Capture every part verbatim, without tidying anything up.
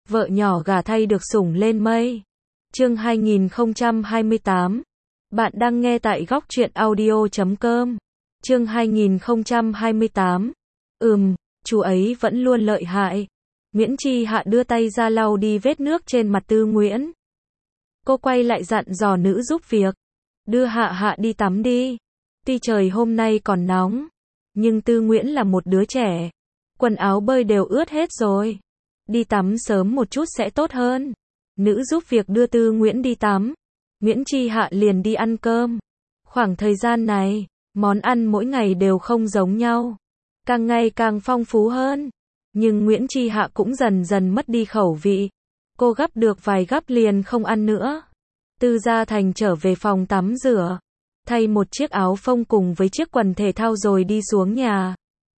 Vợ nhỏ gả thay được sủng lên mây. Chương hai nghìn không trăm hai mươi tám. Bạn đang nghe tại góc truyện audio chấm com. Chương hai nghìn không trăm hai mươi tám. Ừm, chú ấy vẫn luôn lợi hại. Nguyễn Chi Hạ đưa tay ra lau đi vết nước trên mặt Tư Nguyễn. Cô quay lại dặn dò nữ giúp việc. Đưa Hạ Hạ đi tắm đi. Tuy trời hôm nay còn nóng, nhưng Tư Nguyễn là một đứa trẻ. Quần áo bơi đều ướt hết rồi. Đi tắm sớm một chút sẽ tốt hơn. Nữ giúp việc đưa Tư Nguyễn đi tắm. Nguyễn Chi Hạ liền đi ăn cơm. Khoảng thời gian này, món ăn mỗi ngày đều không giống nhau. Càng ngày càng phong phú hơn. Nhưng Nguyễn Chi Hạ cũng dần dần mất đi khẩu vị. Cô gắp được vài gắp liền không ăn nữa. Tư Gia Thành trở về phòng tắm rửa, thay một chiếc áo phông cùng với chiếc quần thể thao rồi đi xuống nhà.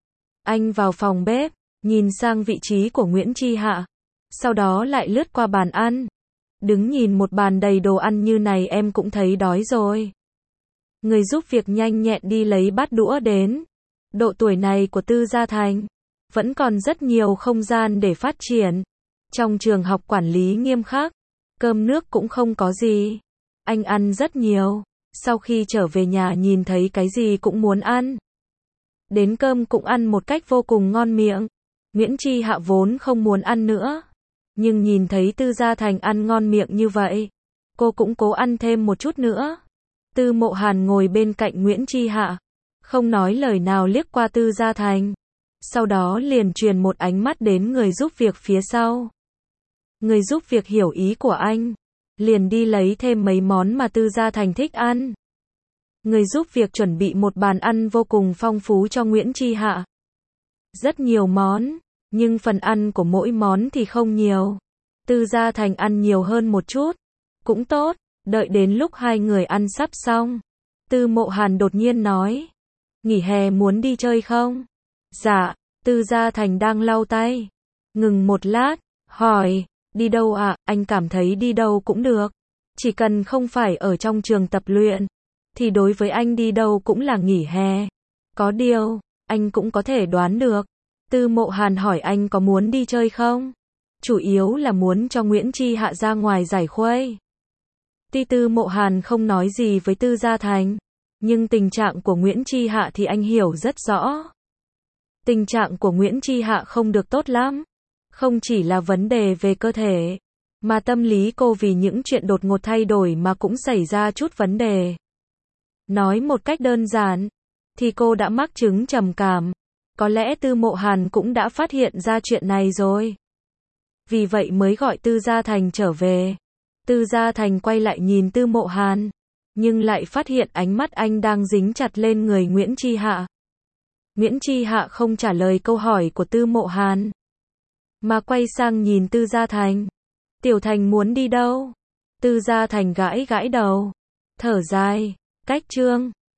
Anh vào phòng bếp, nhìn sang vị trí của Nguyễn Chi Hạ, sau đó lại lướt qua bàn ăn. Đứng nhìn một bàn đầy đồ ăn như này em cũng thấy đói rồi. Người giúp việc nhanh nhẹn đi lấy bát đũa đến. Độ tuổi này của Tư Gia Thành vẫn còn rất nhiều không gian để phát triển. Trong trường học quản lý nghiêm khắc, cơm nước cũng không có gì. Anh ăn rất nhiều, sau khi trở về nhà nhìn thấy cái gì cũng muốn ăn. Đến cơm cũng ăn một cách vô cùng ngon miệng. Nguyễn Chi Hạ vốn không muốn ăn nữa, nhưng nhìn thấy Tư Gia Thành ăn ngon miệng như vậy, cô cũng cố ăn thêm một chút nữa. Tư Mộ Hàn ngồi bên cạnh Nguyễn Chi Hạ, không nói lời nào liếc qua Tư Gia Thành. Sau đó liền truyền một ánh mắt đến người giúp việc phía sau. Người giúp việc hiểu ý của anh, liền đi lấy thêm mấy món mà Tư Gia Thành thích ăn. Người giúp việc chuẩn bị một bàn ăn vô cùng phong phú cho Nguyễn Chi Hạ. Rất nhiều món, nhưng phần ăn của mỗi món thì không nhiều. Tư Gia Thành ăn nhiều hơn một chút, cũng tốt. Đợi đến lúc hai người ăn sắp xong, Tư Mộ Hàn đột nhiên nói, nghỉ hè muốn đi chơi không? Dạ. Tư Gia Thành đang lau tay, ngừng một lát, hỏi, đi đâu ạ? À? Anh cảm thấy đi đâu cũng được, chỉ cần không phải ở trong trường tập luyện, thì đối với anh đi đâu cũng là nghỉ hè. Có điều, anh cũng có thể đoán được. Tư Mộ Hàn hỏi anh có muốn đi chơi không? Chủ yếu là muốn cho Nguyễn Chi Hạ ra ngoài giải khuây. Tuy Tư Mộ Hàn không nói gì với Tư Gia Thành, nhưng tình trạng của Nguyễn Chi Hạ thì anh hiểu rất rõ. Tình trạng của Nguyễn Chi Hạ không được tốt lắm. Không chỉ là vấn đề về cơ thể, mà tâm lý cô vì những chuyện đột ngột thay đổi mà cũng xảy ra chút vấn đề. Nói một cách đơn giản, thì cô đã mắc chứng trầm cảm. Có lẽ Tư Mộ Hàn cũng đã phát hiện ra chuyện này rồi. Vì vậy mới gọi Tư Gia Thành trở về. Tư Gia Thành quay lại nhìn Tư Mộ Hàn, nhưng lại phát hiện ánh mắt anh đang dính chặt lên người Nguyễn Chi Hạ. Nguyễn Chi Hạ không trả lời câu hỏi của Tư Mộ Hàn, mà quay sang nhìn Tư Gia Thành. Tiểu Thành muốn đi đâu? Tư Gia Thành gãi gãi đầu, thở dài, cách chương.